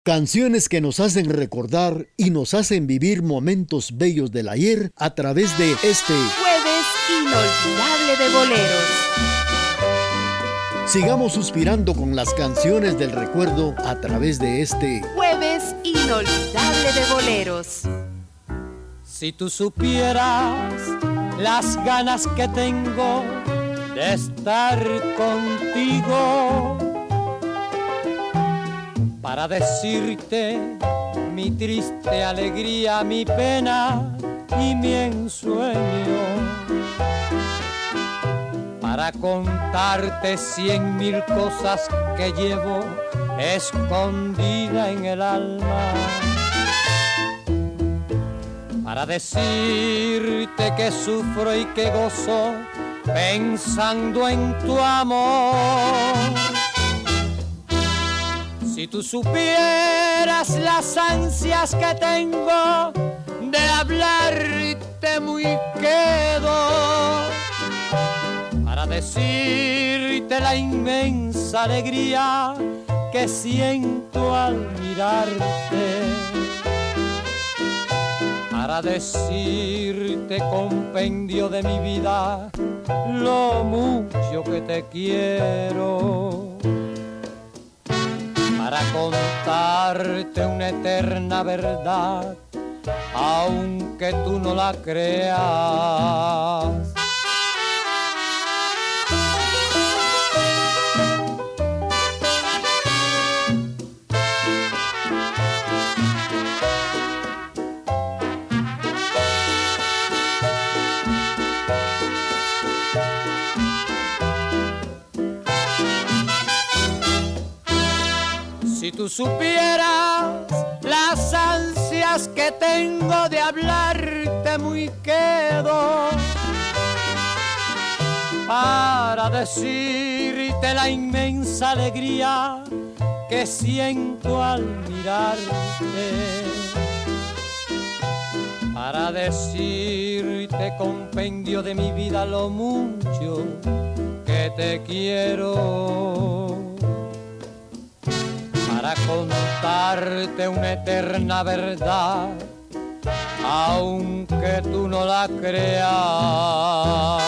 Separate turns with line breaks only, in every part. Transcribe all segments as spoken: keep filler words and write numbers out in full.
Canciones que nos hacen recordar y nos hacen vivir momentos bellos del ayer a través de este
Jueves Inolvidable de Boleros.
Sigamos suspirando con las canciones del recuerdo a través de este
Jueves Inolvidable de Boleros.
Si tú supieras las ganas que tengo de estar contigo, para decirte mi triste alegría, mi pena y mi ensueño, para contarte cien mil cosas que llevo escondida en el alma, para decirte que sufro y que gozo pensando en tu amor. Si tú supieras las ansias que tengo de hablarte muy quedo, para decirte la inmensa alegría que siento al mirarte, para decirte compendio de mi vida lo mucho que te quiero, para contarte una eterna verdad, aunque tú no la creas. Si tú supieras las ansias que tengo de hablarte muy quedo, para decirte la inmensa alegría que siento al mirarte, para decirte compendio de mi vida lo mucho que te quiero, para contarte una eterna verdad, aunque tú no la creas.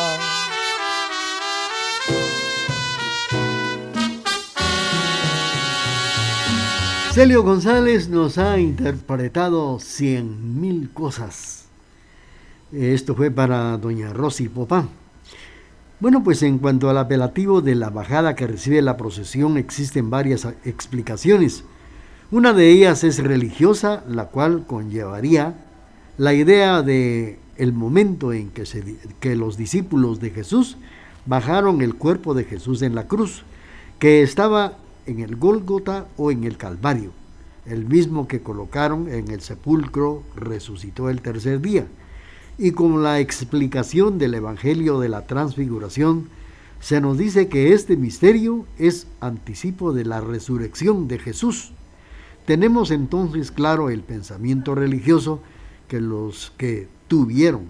Celio González nos ha interpretado Cien Mil Cosas. Esto fue para doña Rosy Popá. Bueno, pues en cuanto al apelativo de la bajada que recibe la procesión, existen varias explicaciones. Una de ellas es religiosa, la cual conllevaría la idea de el momento en que, se, que los discípulos de Jesús bajaron el cuerpo de Jesús en la cruz, que estaba en el Gólgota o en el Calvario, el mismo que colocaron en el sepulcro, resucitó el tercer día. Y con la explicación del Evangelio de la Transfiguración, se nos dice que este misterio es anticipo de la resurrección de Jesús. Tenemos entonces claro el pensamiento religioso que los que tuvieron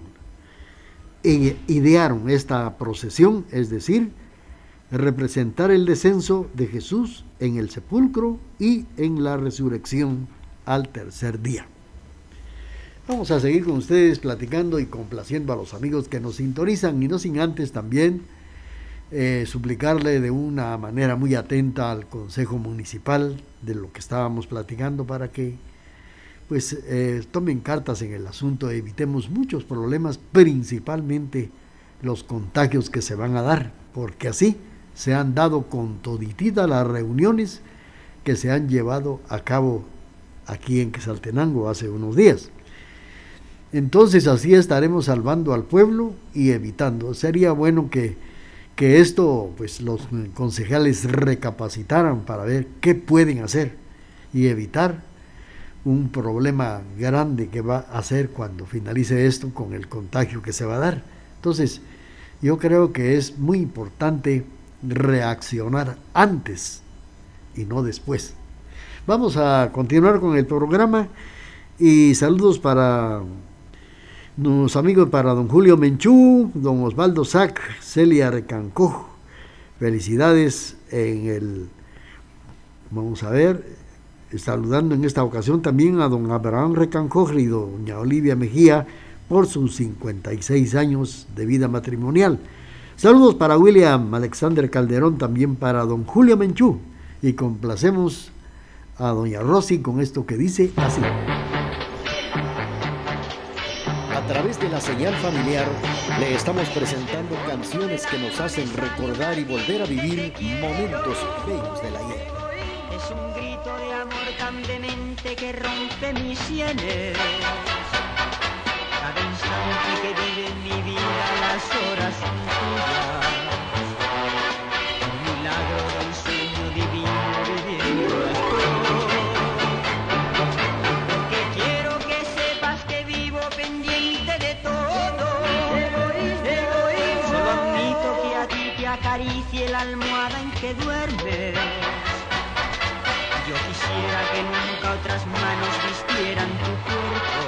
e idearon esta procesión, es decir, representar el descenso de Jesús en el sepulcro y en la resurrección al tercer día. Vamos a seguir con ustedes platicando y complaciendo a los amigos que nos sintonizan, y no sin antes también eh, suplicarle de una manera muy atenta al Consejo Municipal de lo que estábamos platicando, para que pues eh, tomen cartas en el asunto, evitemos muchos problemas, principalmente los contagios que se van a dar, porque así se han dado con toditita las reuniones que se han llevado a cabo aquí en Quetzaltenango hace unos días. Entonces así estaremos salvando al pueblo y evitando. Sería bueno que, que esto, pues los concejales recapacitaran para ver qué pueden hacer y evitar un problema grande que va a hacer cuando finalice esto con el contagio que se va a dar. Entonces, yo creo que es muy importante reaccionar antes y no después. Vamos a continuar con el programa y saludos para los amigos, para don Julio Menchú, don Osvaldo Sac, Celia Recancó. Felicidades en el, vamos a ver, saludando en esta ocasión también a don Abraham Recancojri y doña Olivia Mejía por sus cincuenta y seis años de vida matrimonial. Saludos para William Alexander Calderón, también para don Julio Menchú, y complacemos a doña Rosy con esto que dice así.
A través de la señal familiar le estamos presentando canciones que nos hacen recordar y volver a vivir momentos bellos del ayer.
Es un grito de amor tan demente que rompe mis sienes. Cada instante que vive en mi vida las horas son tuyas. Un milagro de un sueño divino viviendo porque quiero que sepas que vivo pendiente de todo. Solo admito que a ti te acaricie la almohada en que duermes. Yo quisiera que nunca otras manos vistieran tu cuerpo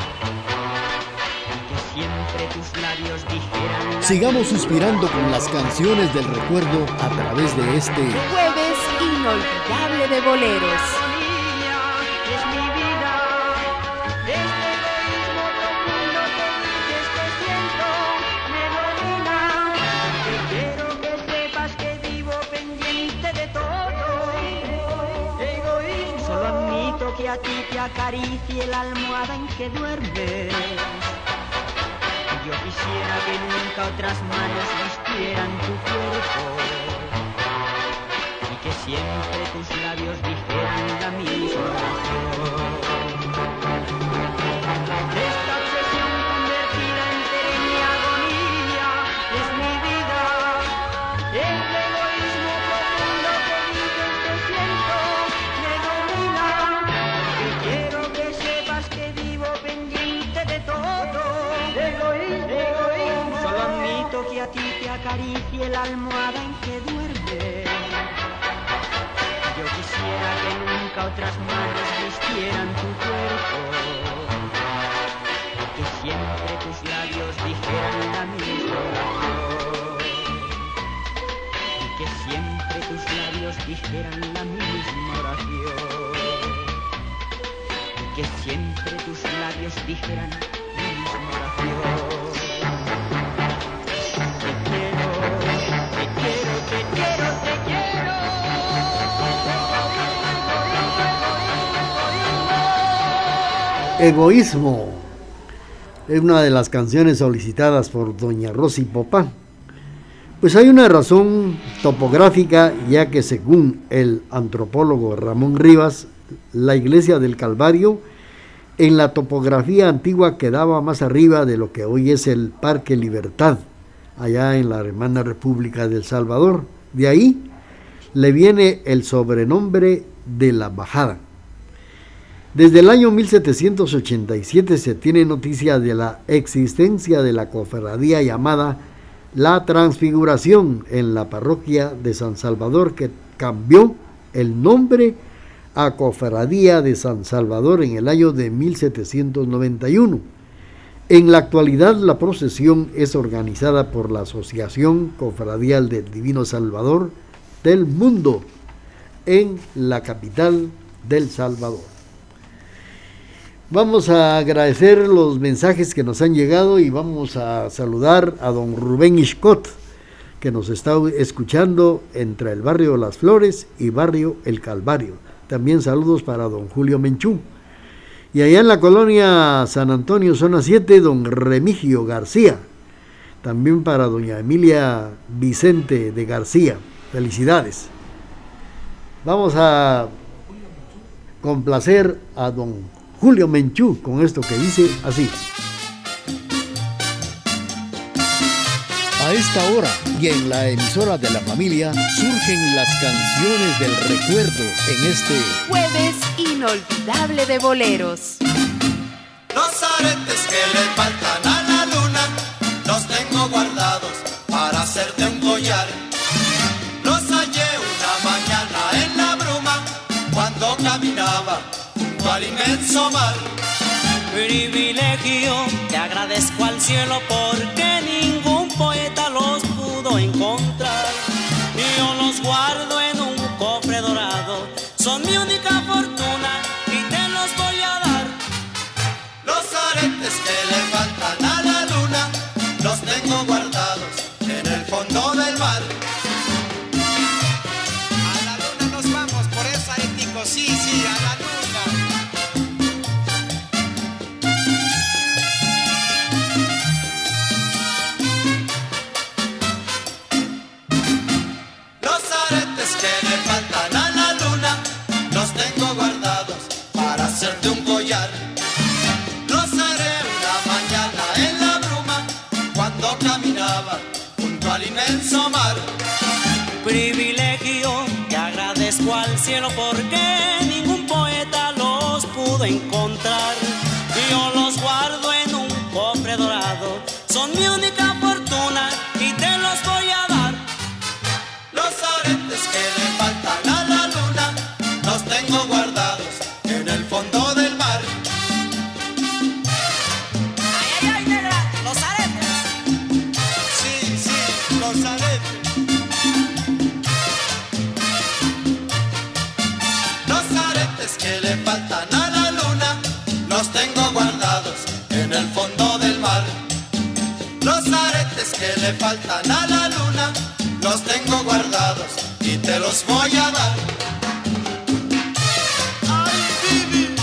y que siempre tus labios dijeran.
Sigamos suspirando con las canciones del recuerdo a través de este
Jueves inolvidable de boleros.
Es mi vida, este egoísmo profundo que dices que siento me domina. Que quiero que sepas que vivo pendiente de todo. Egoísmo. Solo admito que a ti te acaricie la almohada en que duermes. Yo quisiera que nunca otras manos vistieran tu cuerpo y que siempre tus labios dijeran la misma oración. Esta obsesión convertida entera en mi agonía es mi vida. El egoísmo profundo que dices que siento me domina. Que quiero que sepas que vivo pendiente de todo. Egoísmo, egoísmo. Solo admito que a ti te acaricie la almohada en que duermes. Yo quisiera que nunca otras manos vistieran tu cuerpo y que siempre tus labios dijeran la misma oración. Y que siempre tus labios dijeran la misma oración. Y que siempre tus labios dijeran la misma oración. Te quiero, te quiero, te quiero, te quiero.
Egoísmo es una de las canciones solicitadas por doña Rosy Popá. Pues hay una razón topográfica, ya que según el antropólogo Ramón Rivas, la iglesia del Calvario en la topografía antigua quedaba más arriba de lo que hoy es el Parque Libertad, allá en la hermana República del Salvador. De ahí le viene el sobrenombre de la Bajada. Desde el año mil setecientos ochenta y siete se tiene noticia de la existencia de la cofradía llamada La Transfiguración en la parroquia de San Salvador, que cambió el nombre a Cofradía de San Salvador en el año de mil setecientos noventa y uno. En la actualidad la procesión es organizada por la Asociación Cofradial del Divino Salvador del Mundo en la capital del Salvador. Vamos a agradecer los mensajes que nos han llegado y vamos a saludar a don Rubén Iscot, que nos está escuchando entre el barrio Las Flores y barrio El Calvario. También saludos para don Julio Menchú. Y allá en la colonia San Antonio, zona siete, don Remigio García. También para doña Emilia Vicente de García. Felicidades. Vamos a complacer a don Julio Menchú con esto que dice así.
A esta hora y en la emisora de la familia surgen las canciones del recuerdo en este
Jueves inolvidable de boleros.
Los aretes que le faltan a la luna los tengo guardados para hacerte un collar. Los hallé una mañana en la bruma cuando caminaba junto al inmenso mar.
Privilegio, te agradezco al cielo porque ningún poeta los pudo encontrar. Yo los guardo en un cofre dorado, son mi única fortuna. pudo encontrar. Yo los guardo en un cofre dorado, son mi única fortuna y te los voy a dar.
Los aretes que le faltan a la luna, los tengo guardados en el fondo del mar.
Ay, ay, ay, negra, los aretes.
Sí, sí, los aretes. Los aretes que le faltan a la luna, los tengo guardados en el fondo del mar. Los aretes que le faltan a la luna, los tengo guardados y te los voy a dar. ¡Ay, Bibi!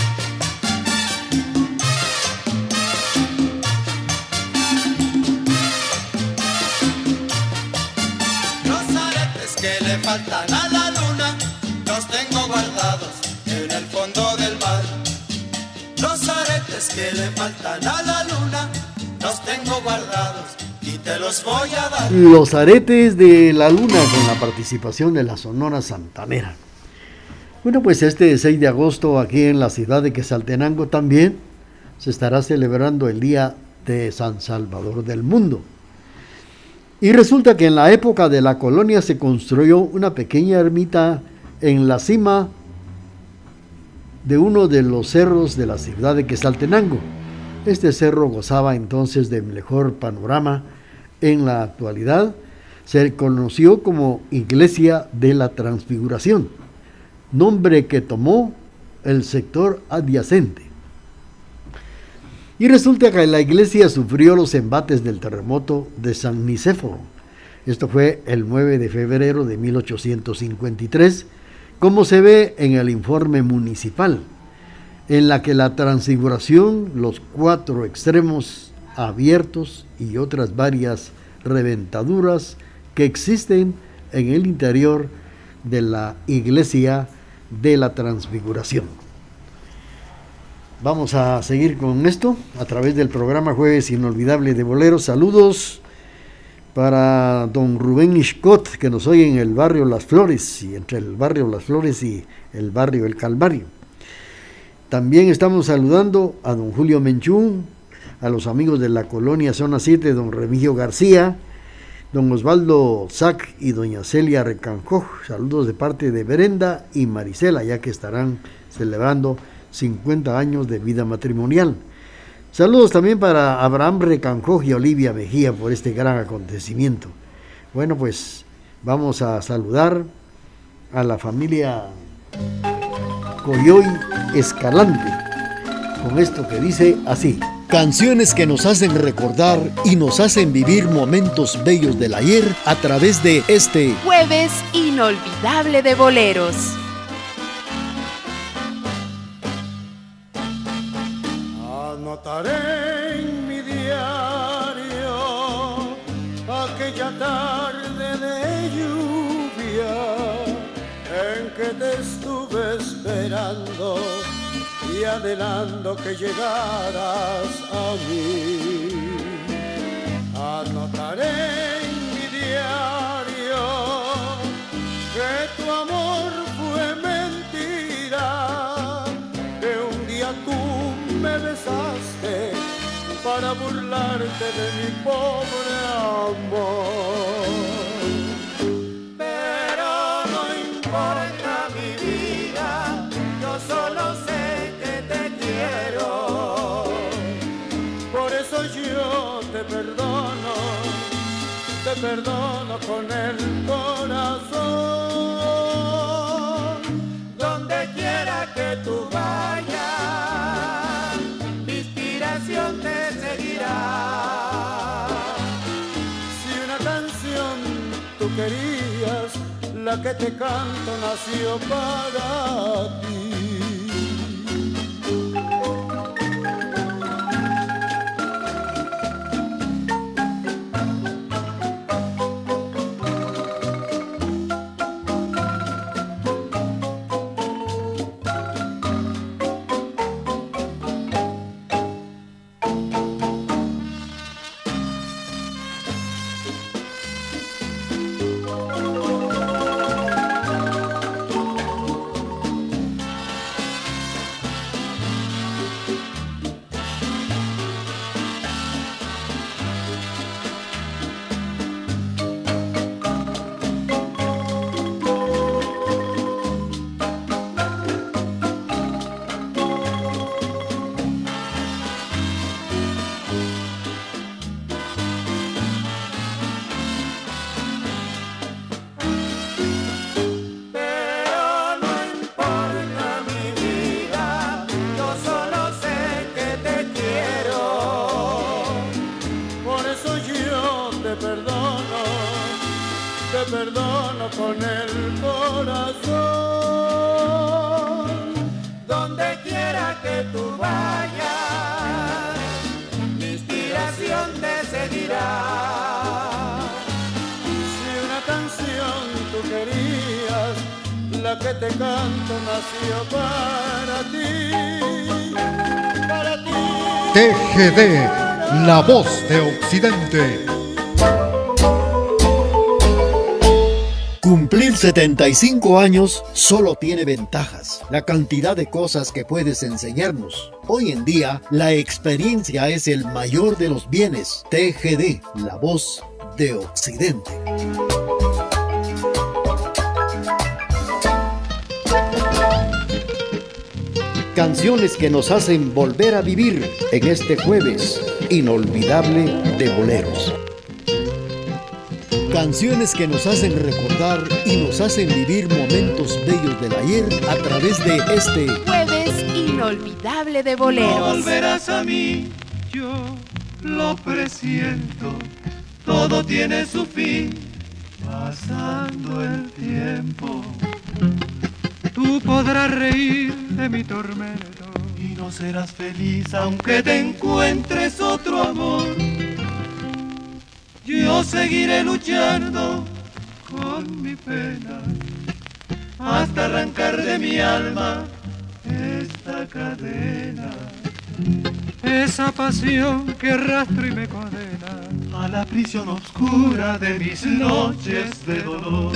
Los aretes que le faltan a la luna, los tengo guardados en el fondo del mar. Los aretes que le faltan a la luna, los tengo guardados y te los voy a dar.
Los aretes de la luna con la participación de la Sonora Santanera. Bueno, pues este seis de agosto aquí en la ciudad de Quetzaltenango también se estará celebrando el Día de San Salvador del Mundo. Y resulta que en la época de la colonia se construyó una pequeña ermita en la cima de uno de los cerros de la ciudad de Quetzaltenango. Este cerro gozaba entonces de mejor panorama. En la actualidad se conoció como Iglesia de la Transfiguración, nombre que tomó el sector adyacente. Y resulta que la iglesia sufrió los embates del terremoto de San Nicéforo. Esto fue el nueve de febrero de mil ochocientos cincuenta y tres, como se ve en el informe municipal, en la que la transfiguración, los cuatro extremos abiertos y otras varias reventaduras que existen en el interior de la Iglesia de la Transfiguración. Vamos a seguir con esto a través del programa Jueves Inolvidable de Boleros. Saludos para don Rubén Iscot, que nos oye en el barrio Las Flores, y entre el barrio Las Flores y el barrio El Calvario. También estamos saludando a don Julio Menchú, a los amigos de la colonia Zona siete, don Remigio García, don Osvaldo Zac y doña Celia Recanjoj. Saludos de parte de Brenda y Marisela, ya que estarán celebrando cincuenta años de vida matrimonial. Saludos también para Abraham Recanjoj y Olivia Mejía por este gran acontecimiento. Bueno, pues vamos a saludar a la familia Coyoy Escalante con esto que dice así:
Canciones que nos hacen recordar y nos hacen vivir momentos bellos del ayer a través de este
Jueves Inolvidable de Boleros.
Anotaré en mi diario aquella tarde de lluvia en que te estuve esperando y anhelando que llegaras a mí. Anotaré en mi diario que tu amor fue mentira, que un día tú me besaste para burlarte de mi pobre amor. Pero no importa mi vida, yo solo sé que te quiero. Por eso yo te perdono, te perdono con el corazón. Donde quiera que tú vayas, te seguirá. Si una canción tú querías, la que te canto nació para ti. perdono con el corazón. Donde quiera que tú vayas, mi inspiración te seguirá. Si una canción tú querías, la que te canto nació para ti, para ti.
T G D, la voz de Occidente.
Cumplir setenta y cinco años solo tiene ventajas. La cantidad de cosas que puedes enseñarnos. Hoy en día, la experiencia es el mayor de los bienes. T G D, la voz de Occidente. Canciones que nos hacen volver a vivir en este jueves inolvidable de boleros. Canciones que nos hacen recordar y nos hacen vivir momentos bellos del ayer a través de este
Jueves inolvidable de boleros.
No volverás a mí, yo lo presiento. Todo tiene su fin, pasando el tiempo. Tú podrás reír de mi tormento y no serás feliz aunque te encuentres otro amor. Yo seguiré luchando con mi pena hasta arrancar de mi alma esta cadena. Esa pasión que arrastro y me condena a la prisión oscura de mis noches de dolor.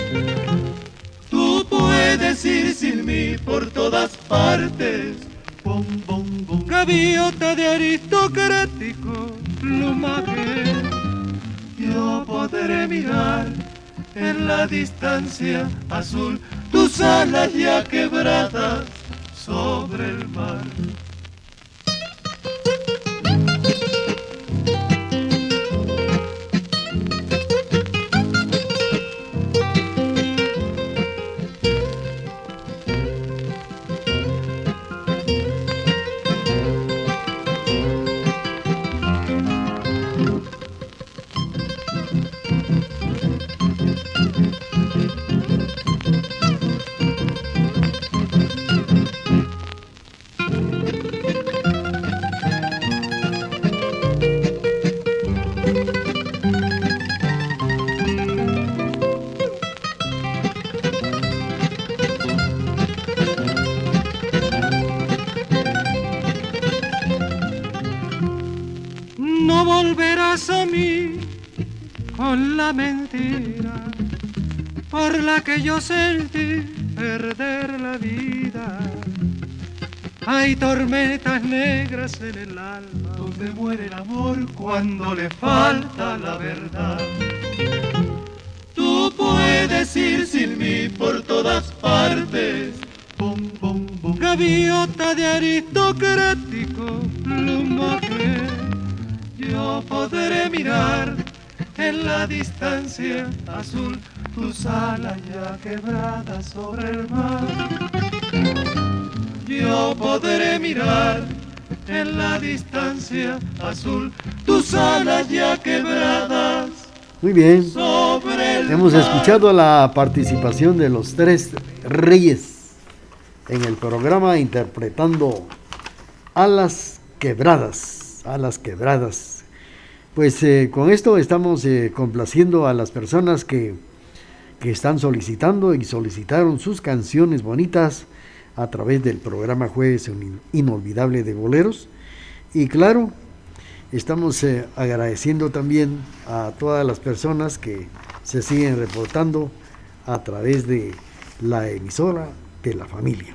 Tú puedes ir sin mí por todas partes, bom, bom, bom. Gaviota de aristocrático plumaje. Yo podré mirar en la distancia azul tus alas ya quebradas sobre el mar. No volverás a mí con la mentira por la que yo sentí perder la vida. Hay tormentas negras en el alma donde muere el amor cuando le falta la verdad. Tú puedes ir sin mí por todas partes, bom, bom, bom. Gaviota de aristocrático plumaje. Yo podré mirar en la distancia azul tus alas ya quebradas sobre el mar. Yo podré mirar en la distancia azul tus alas ya quebradas.
Muy bien.
Sobre el
Hemos
mar.
escuchado la participación de los tres reyes en el programa interpretando Alas Quebradas. Alas Quebradas. Pues eh, con esto estamos eh, complaciendo a las personas que, que están solicitando y solicitaron sus canciones bonitas a través del programa Jueves Inolvidable de Boleros. Y claro, estamos eh, agradeciendo también a todas las personas que se siguen reportando a través de la emisora de la familia.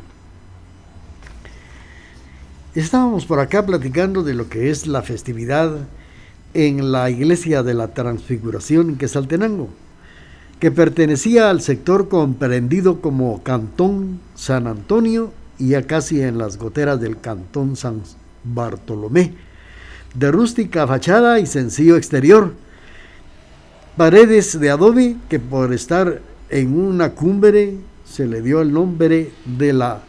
Estábamos por acá platicando de lo que es la festividad en la iglesia de la Transfiguración en Quetzaltenango, que pertenecía al sector comprendido como Cantón San Antonio y ya casi en las goteras del Cantón San Bartolomé, de rústica fachada y sencillo exterior, paredes de adobe que por estar en una cumbre se le dio el nombre de la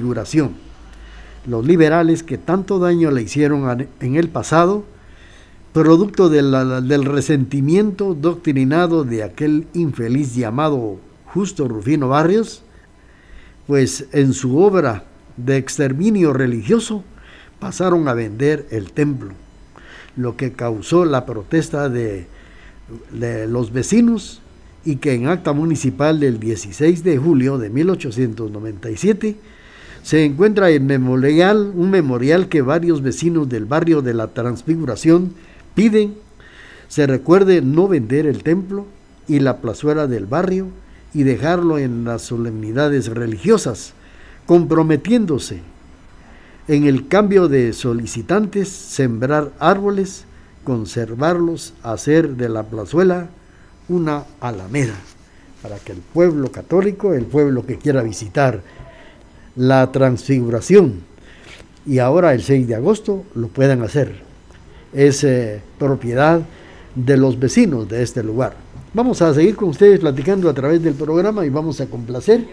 Transfiguración. Los liberales que tanto daño le hicieron en el pasado producto de la, del resentimiento doctrinado de aquel infeliz llamado Justo Rufino Barrios, pues en su obra de exterminio religioso pasaron a vender el templo, lo que causó la protesta de, de los vecinos, y que en acta municipal del dieciséis de julio de mil ochocientos noventa y siete se encuentra el memorial, un memorial que varios vecinos del barrio de la Transfiguración piden se recuerde no vender el templo y la plazuela del barrio y dejarlo en las solemnidades religiosas, comprometiéndose en el cambio de solicitantes, sembrar árboles, conservarlos, hacer de la plazuela una alameda, para que el pueblo católico, el pueblo que quiera visitar la Transfiguración y ahora el seis de agosto lo puedan hacer. Es eh, propiedad de los vecinos de este lugar. Vamos a seguir con ustedes platicando a través del programa y vamos a complacer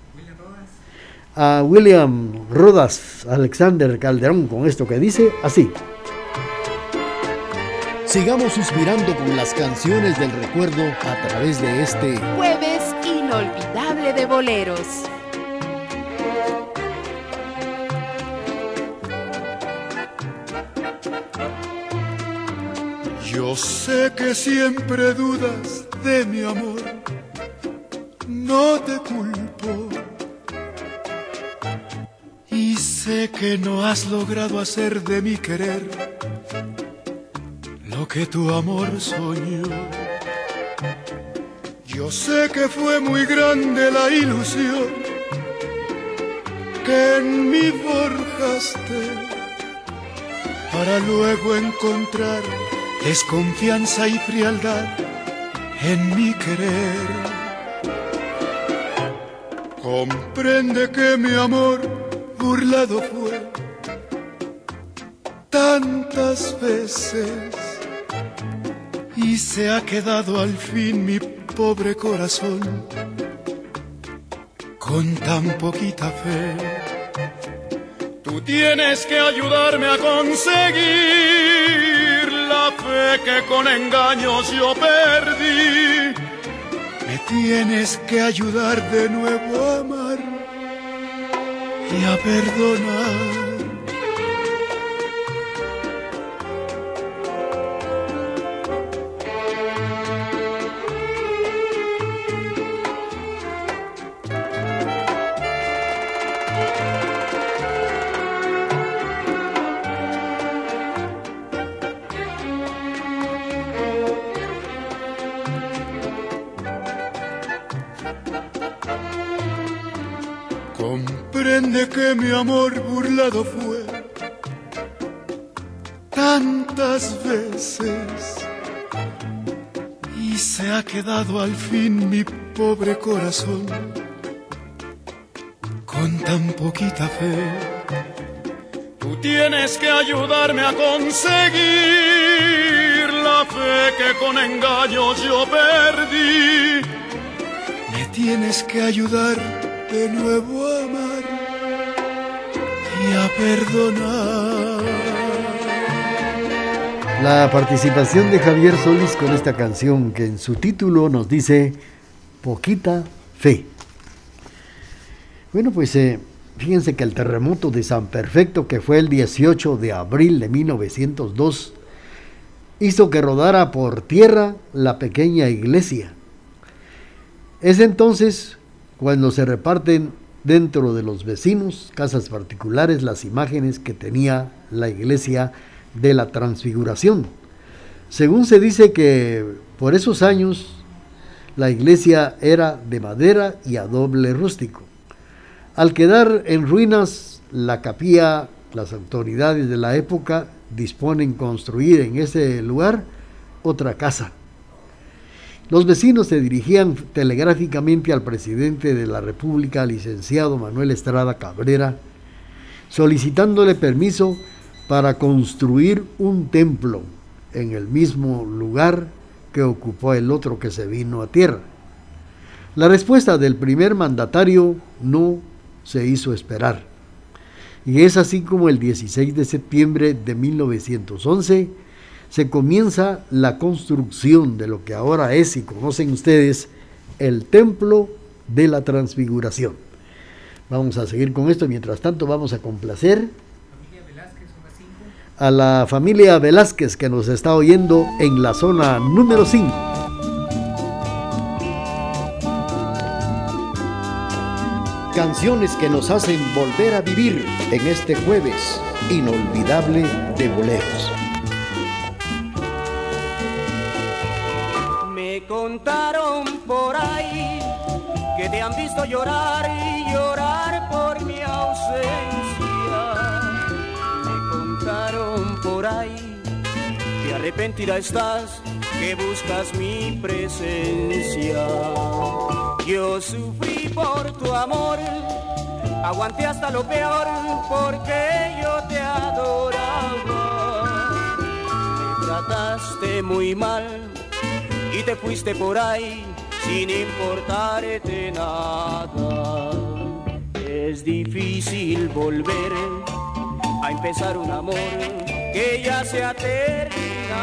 a William Rodas Alexander Calderón con esto que dice así.
Sigamos suspirando con las canciones del recuerdo a través de este
Jueves inolvidable de boleros.
Yo sé que siempre dudas de mi amor, no te culpo. Y sé que no has logrado hacer de mi querer lo que tu amor soñó. Yo sé que fue muy grande la ilusión que en mí forjaste para luego encontrar desconfianza y frialdad en mi querer. Comprende que mi amor burlado fue tantas veces y se ha quedado al fin mi pobre corazón con tan poquita fe. Tú tienes que ayudarme a conseguir la fe que con engaños yo perdí. Me tienes que ayudar de nuevo a amar y a perdonar. Comprende que mi amor burlado fue tantas veces y se ha quedado al fin mi pobre corazón con tan poquita fe. Tú tienes que ayudarme a conseguir la fe que con engaños yo perdí. Me tienes que ayudar de nuevo a amar y a perdonar.
La participación de Javier Solís con esta canción que en su título nos dice Poquita Fe. Bueno, pues eh, fíjense que el terremoto de San Perfecto, que fue el dieciocho de abril de mil novecientos dos, hizo que rodara por tierra la pequeña iglesia. Es entonces cuando se reparten dentro de los vecinos, casas particulares, las imágenes que tenía la iglesia de la Transfiguración. Según se dice que por esos años la iglesia era de madera y adobe rústico. Al quedar en ruinas la capilla, las autoridades de la época disponen construir en ese lugar otra casa. Los vecinos se dirigían telegráficamente al presidente de la República, licenciado Manuel Estrada Cabrera, solicitándole permiso para construir un templo en el mismo lugar que ocupó el otro que se vino a tierra. La respuesta del primer mandatario no se hizo esperar, y es así como el dieciséis de septiembre de mil novecientos once se comienza la construcción de lo que ahora es, y conocen ustedes, el Templo de la Transfiguración. Vamos a seguir con esto. Mientras tanto, vamos a complacer a la familia Velázquez, que nos está oyendo en la zona número cinco.
Canciones que nos hacen volver a vivir en este jueves inolvidable de boleros.
Me contaron por ahí que te han visto llorar y llorar por mi ausencia. Me contaron por ahí que arrepentida estás, que buscas mi presencia. Yo sufrí por tu amor, aguanté hasta lo peor porque yo te adoraba. Me trataste muy mal y te fuiste por ahí sin importarte nada. Es difícil volver a empezar un amor que ya se ha terminado.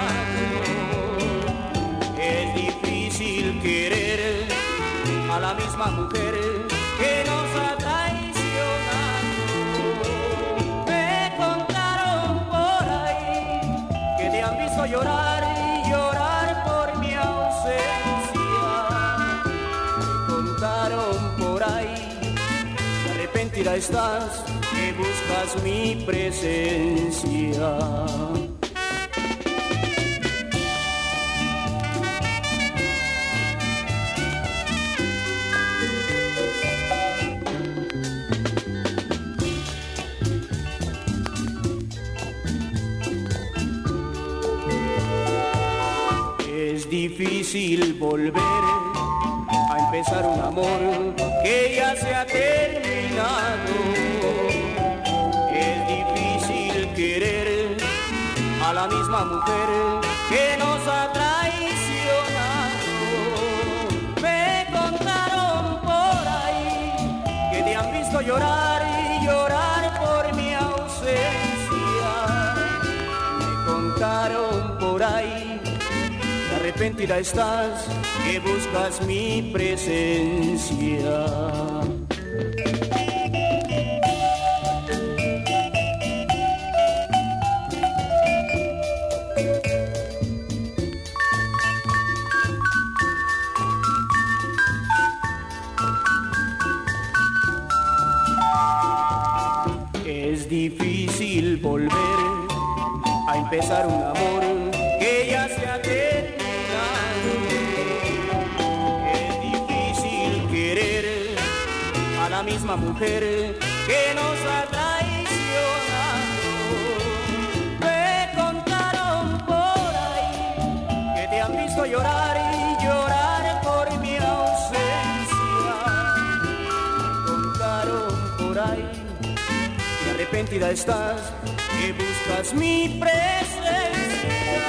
Es difícil querer a la misma mujer que nos ha traicionado. Me contaron por ahí que te han visto llorar y llorar por mi ausencia. Me contaron por ahí que arrepentida estás, que buscas mi presencia. Difícil volver a empezar un amor que ya se ha terminado. Es difícil querer a la misma mujer que nos ha traicionado. Me contaron por ahí que te han visto llorar y llorar por mi ausencia. Me contaron por ahí arrepentida estás, que buscas mi presencia. Es difícil volver a empezar un amor que ya se ha terminado. La misma mujer que nos ha traicionado. Me contaron por ahí que te han visto llorar y llorar por mi ausencia. Me contaron por ahí que arrepentida estás, que buscas mi presencia.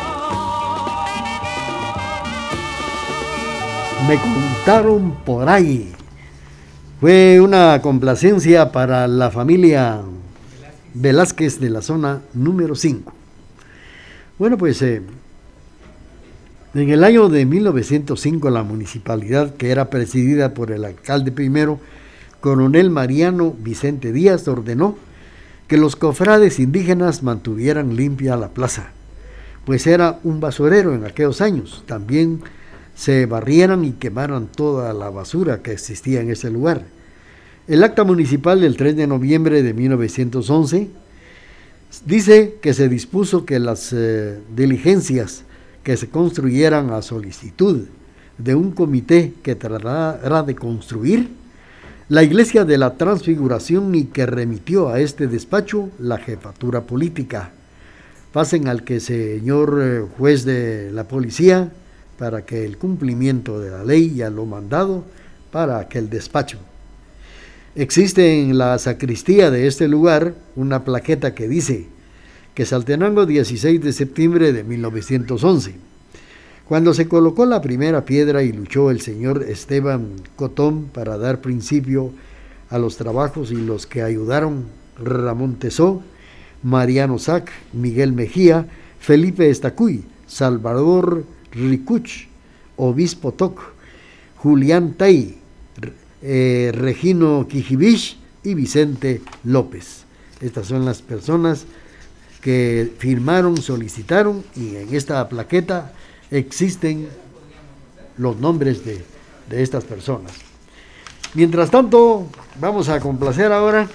Me contaron por ahí. Fue una complacencia para la familia Velázquez de la zona número cinco. Bueno, pues eh, en el año de mil novecientos cinco la municipalidad, que era presidida por el alcalde primero, coronel Mariano Vicente Díaz, ordenó que los cofrades indígenas mantuvieran limpia la plaza, pues era un basurero en aquellos años. También se barrieran y quemaran toda la basura que existía en ese lugar. El acta municipal del tres de noviembre de mil novecientos once dice que se dispuso que las eh, diligencias que se construyeran a solicitud de un comité que tratará de construir la iglesia de la Transfiguración y que remitió a este despacho la jefatura política. Pasen al que señor eh, juez de la policía para que el cumplimiento de la ley ya lo mandado para aquel despacho. Existe en la sacristía de este lugar una plaqueta que dice que Saltenango, dieciséis de septiembre de mil novecientos once. Cuando se colocó la primera piedra y luchó el señor Esteban Cotón para dar principio a los trabajos, y los que ayudaron Ramón Tesó, Mariano Sac, Miguel Mejía, Felipe Estacuy, Salvador Ricuch, Obispo Toc, Julián Tay, eh, Regino Quijibich y Vicente López. Estas son las personas que firmaron, solicitaron, y en esta plaqueta existen los nombres de, de estas personas. Mientras tanto, vamos a complacer ahora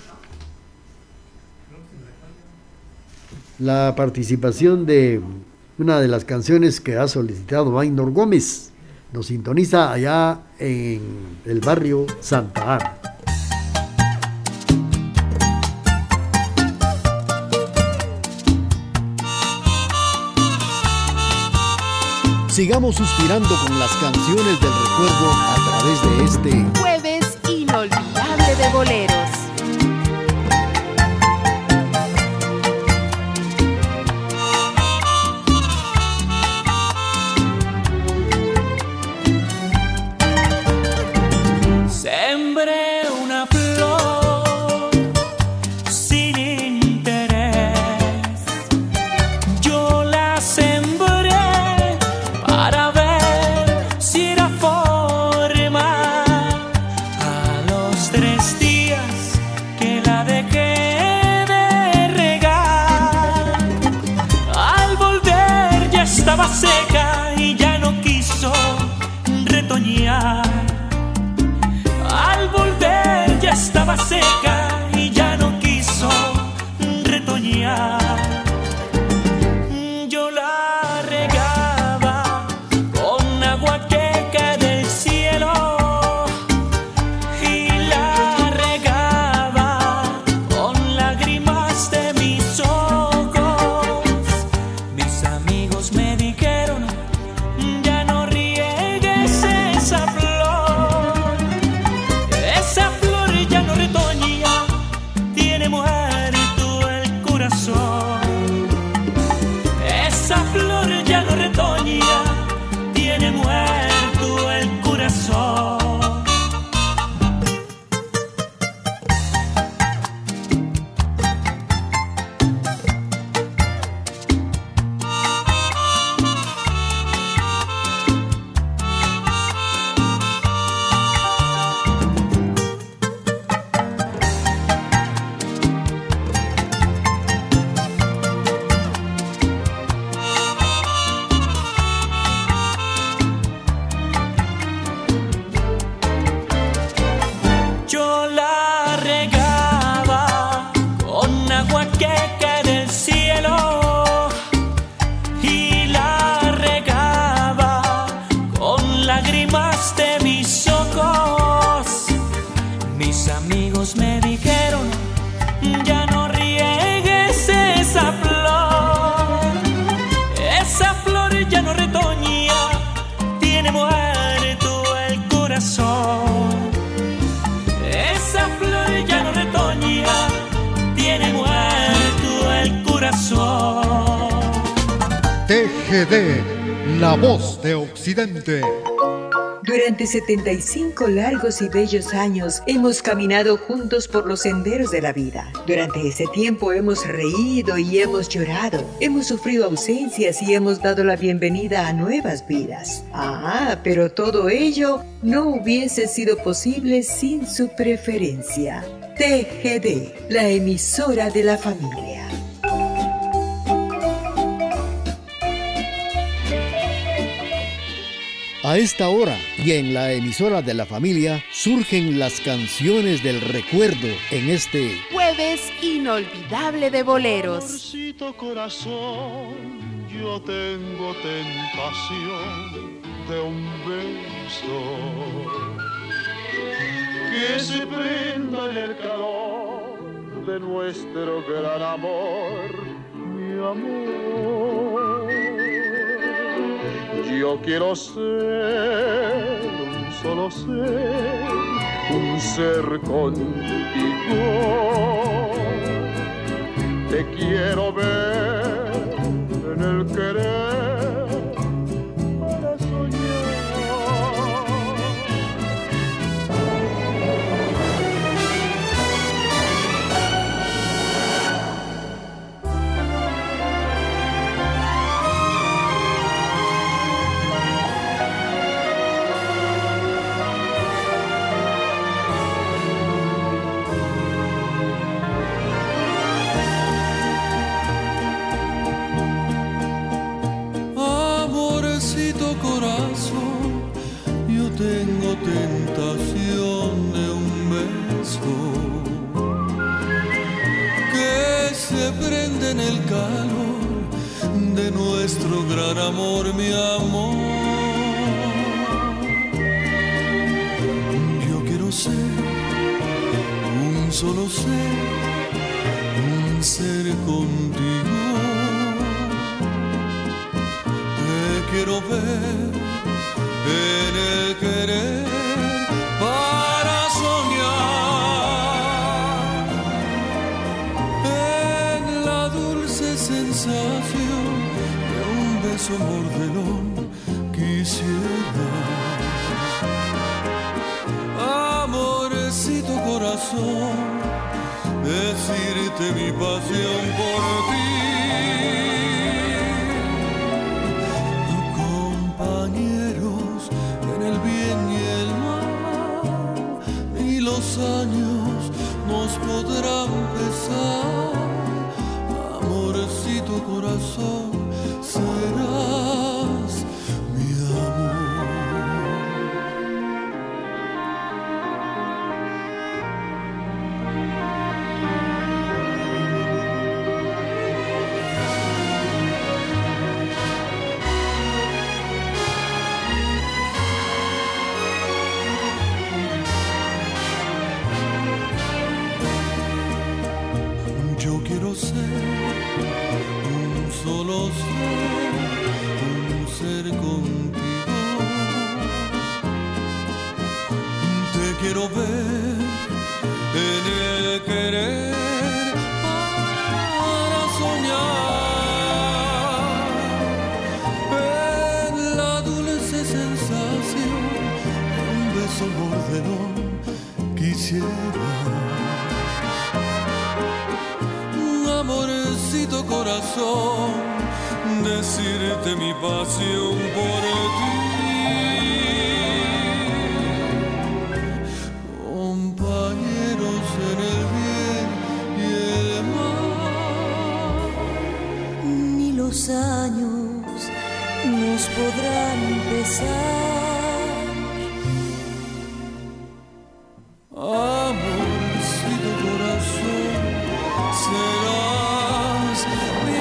la participación de una de las canciones que ha solicitado Ainor Gómez. Nos sintoniza allá en el barrio Santa Ana.
Sigamos suspirando con las canciones del recuerdo a través de este
Jueves inolvidable de boleros.
Sembré una flor sin interés. Yo la sembré para ver si era forma. A los tres días que la dejé de regar, al volver ya estaba seca y ya no quiso retoñar. Al volver ya estaba seca y ya no quiso retoñar. Yo la regaba con agua que cae del cielo y la regaba con lágrimas de mis ojos. Mis amigos me dijeron: ya no riegues esa flor. Esa flor ya no retoña, tiene muerto el corazón. Esa flor ya no retoña, tiene muerto el corazón. Yo la regaba con agua que cae del cielo y la regaba con lágrimas de mis ojos. Mis amigos me dijeron: ya no riegues esa flor. Esa flor ya no retoña, tiene muerto el corazón. Esa flor ya no retoña, tiene muerto el corazón.
T G D, la voz de Occidente.
Durante setenta y cinco largos y bellos años hemos caminado juntos por los senderos de la vida. Durante ese tiempo hemos reído y hemos llorado, hemos sufrido ausencias y hemos dado la bienvenida a nuevas vidas. Ah, pero todo ello no hubiese sido posible sin su preferencia. T G D, la emisora de la familia.
A esta hora y en la emisora de la familia surgen las canciones del recuerdo en este
Jueves inolvidable de boleros.
Amorcito corazón, yo tengo tentación de un beso que se prenda en el calor de nuestro gran amor, mi amor. Yo quiero ser un solo ser, un ser contigo. Te quiero ver en el querer para soñar.
prenden el calor de nuestro gran amor, mi amor. Yo quiero ser un solo ser, un ser contigo. Te quiero ver en el querer para soñar, en la dulce sensación de un beso mordelón quisiera. Amorecito corazón, decirte mi pasión por ti. Compañeros en el bien y el mal, y los años nos podrán pesar. Amorcito corazón, serás mi amor. Yo quiero ser un solo ser, un ser contigo. Te quiero ver en el querer para soñar, en la dulce sensación de un beso mordelón quisiera. Amorecito corazón, decirte mi pasión por ti. Compañeros en el bien y el mal,
ni los años nos podrán pesar.
Amorcito corazón, serás mi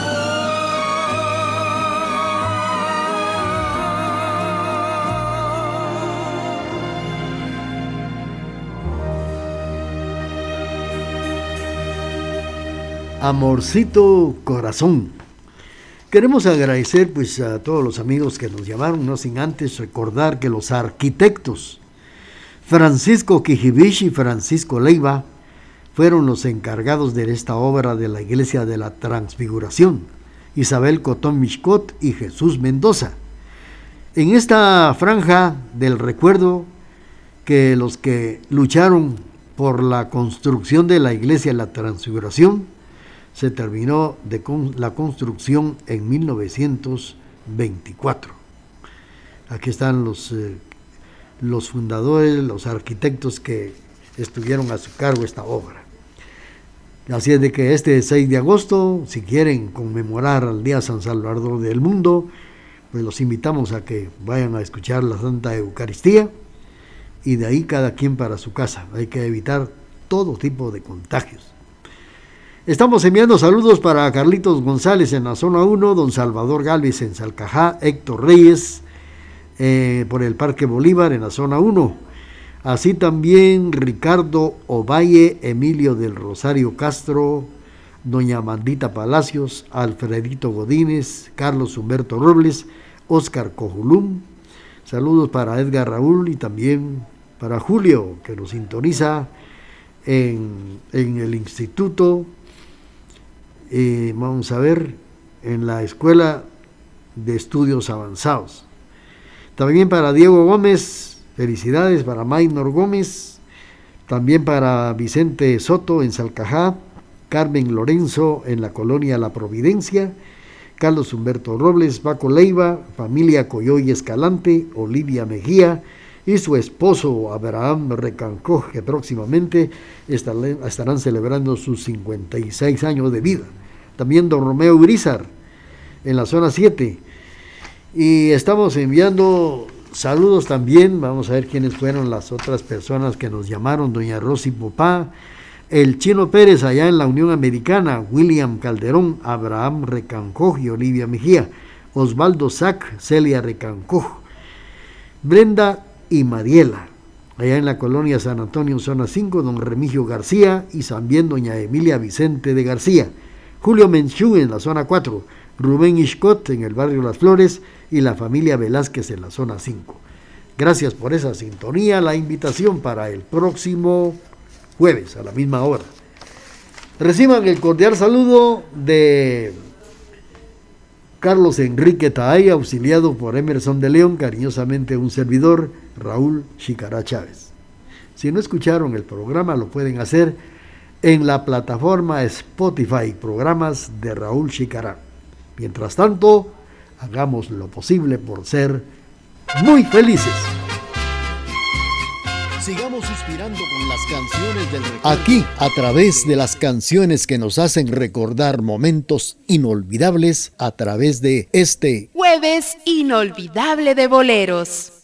Amorcito corazón. Queremos agradecer pues a todos los amigos que nos llamaron, no sin antes recordar que los arquitectos Francisco Quijibich y Francisco Leiva fueron los encargados de esta obra de la Iglesia de la Transfiguración, Isabel Cotón Mixcot y Jesús Mendoza. En esta franja del recuerdo que los que lucharon por la construcción de la Iglesia de la Transfiguración, se terminó de con la construcción en mil novecientos veinticuatro. Aquí están los, eh, los fundadores, los arquitectos que estuvieron a su cargo esta obra. Así es de que este seis de agosto, si quieren conmemorar al Día San Salvador del Mundo, pues los invitamos a que vayan a escuchar la Santa Eucaristía y de ahí cada quien para su casa. Hay que evitar todo tipo de contagios. Estamos enviando saludos para Carlitos González en la zona uno, don Salvador Galvez en Salcajá, Héctor Reyes eh, por el Parque Bolívar en la zona uno. Así también Ricardo Ovalle, Emilio del Rosario Castro, doña Amandita Palacios, Alfredito Godínez, Carlos Humberto Robles, Óscar Cojulum. Saludos para Edgar Raúl y también para Julio, que nos sintoniza en, en el instituto, eh, vamos a ver, en la Escuela de Estudios Avanzados. También para Diego Gómez, felicidades para Maynor Gómez, también para Vicente Soto en Salcajá, Carmen Lorenzo en la colonia La Providencia, Carlos Humberto Robles, Paco Leiva, familia Coyoy Escalante, Olivia Mejía y su esposo Abraham Recancó, que próximamente estarán celebrando sus cincuenta y seis años de vida. También don Romeo Urizar en la zona siete. Y estamos enviando saludos también, vamos a ver quiénes fueron las otras personas que nos llamaron. Doña Rosy Popá el Chino Pérez allá en la Unión Americana, William Calderón, Abraham Recancoj y Olivia Mejía, Osvaldo Sac, Celia Recancoj, Brenda y Mariela, allá en la colonia San Antonio, zona cinco, don Remigio García y también doña Emilia Vicente de García, Julio Menchú en la zona cuatro, Rubén Ishcot en el barrio Las Flores y la familia Velázquez en la zona cinco. Gracias por esa sintonía, la invitación para el próximo jueves a la misma hora. Reciban el cordial saludo de Carlos Enrique Taay, auxiliado por Emerson de León, cariñosamente un servidor, Raúl Chicará Chávez. Si no escucharon el programa, lo pueden hacer en la plataforma Spotify, programas de Raúl Chicará. Mientras tanto, hagamos lo posible por ser muy felices.
Sigamos suspirando con las canciones del recuerdo. Aquí, a través de las canciones que nos hacen recordar momentos inolvidables, a través de este
Jueves inolvidable de boleros.